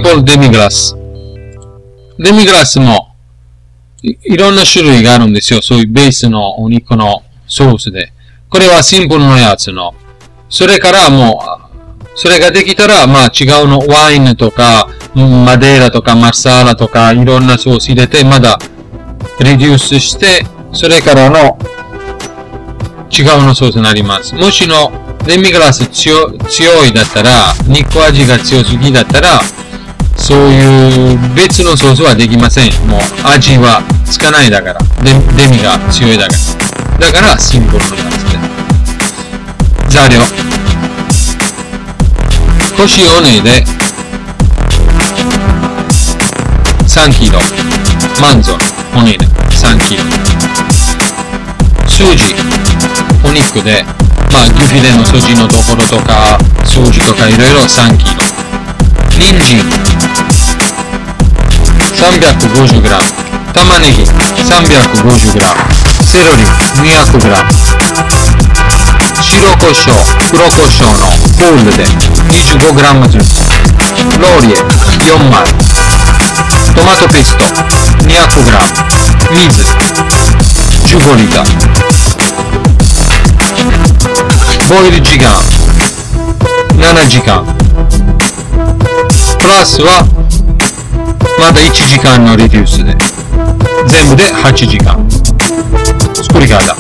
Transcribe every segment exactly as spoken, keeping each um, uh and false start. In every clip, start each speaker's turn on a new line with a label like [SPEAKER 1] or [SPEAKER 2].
[SPEAKER 1] ポルデミグラス。デミグラスもい、いろんな種類があるんですよ。そういうベースのお肉のソースで。これはシンプルなやつの。それからもう、それができたら、まあ違うの、ワインとか、マデーラとかマサラとか、いろんなソース入れて、まだ、リデュースして、それからの、違うのソースになります。もしの、デミグラス強、強いだったら、肉味が強すぎだったら、そういう別のソースはできません。もう味はつかないだから。デ, デミが強いだから。だからシンプルのやつで。材料。干し骨でさんキロ。満足。骨でさんキロ。数字。お肉で、まあ牛フィレの筋のところとか、数字とかいろいろさんキロ。人参 さんびゃくごじゅうグラム 玉ねぎ さんびゃくごじゅうグラム セロリ にひゃくグラム 白胡椒黒胡椒のホールで にじゅうごグラム ずつローリエよんまいトマトペースト にひゃくグラム 水じゅうごリッターボイル時間ななじかんプラスはまだいちじかんのリデュースで全部ではちじかん作り方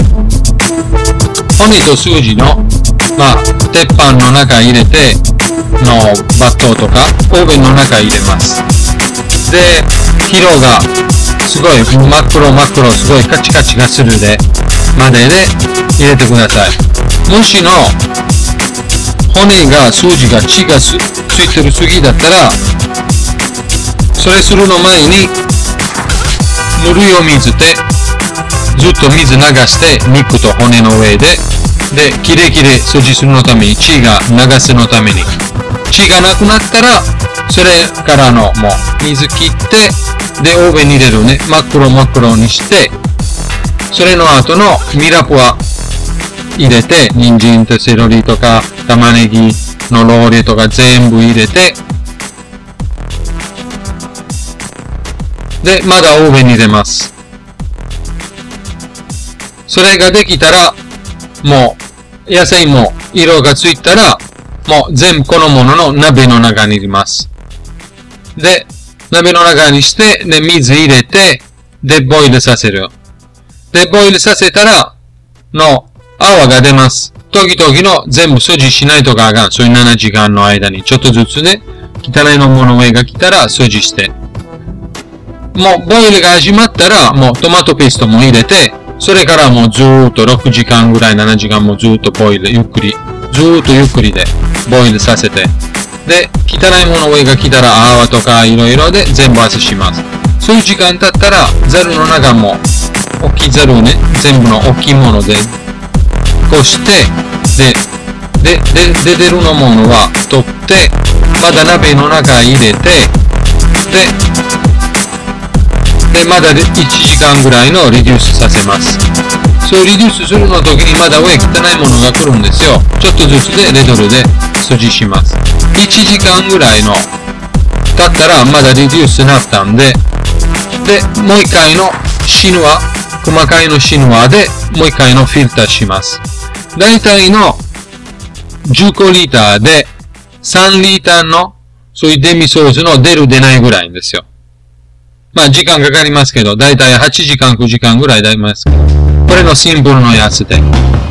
[SPEAKER 1] 骨と数字のまあ鉄板の中入れてのバットとかオーブンの中入れますで色がすごい真っ黒真っ黒すごいカチカチがするでまでで入れてくださいもしの骨が数字が血がついてるすぎだったらそれするの前にぬるいお水でずっと水流して肉と骨の上ででキレキレ掃除するのために血が流すのために血がなくなったらそれからのもう水切ってでオーブンに入れるね真っ黒真っ黒にしてそれの後のミラポは入れて人参とセロリとか玉ねぎのローリエとか全部入れてでまだオーブンに入れますそれができたらもう野菜も色がついたらもう全部このものの鍋の中に入れますで鍋の中にしてで水入れてでボイルさせるでボイルさせたらの泡が出ます時々の全部掃除しないとかあかんそういうななじかんの間にちょっとずつね汚いのもの上が来たら掃除してもうボイルが始まったらもうトマトペーストも入れてそれからもうずーっとろくじかんぐらいななじかんもずーっとボイルゆっくりずーっとゆっくりでボイルさせてで汚いもの上が来たら泡とかいろいろで全部外しますそういう時間経ったらザルの中も大きいザルをね全部の大きいものでこうしてででで出てるのものは取ってまだ鍋の中入れてででまだいちじかんぐらいのリデュースさせますそうリデュースするの時にまだ上汚いものが来るんですよちょっとずつでレドルで掃除しますいちじかんぐらいの経ったらまだリデュースになったんででもう一回のシヌア細かいのシヌアでもう一回のフィルターしますだいたいのじゅっリッターでさんリッターのそういうデミソースの出る出ないぐらいですよまあ時間かかりますけどだいたいはちじかんくじかんぐらいになりますけどこれのシンプルのやつで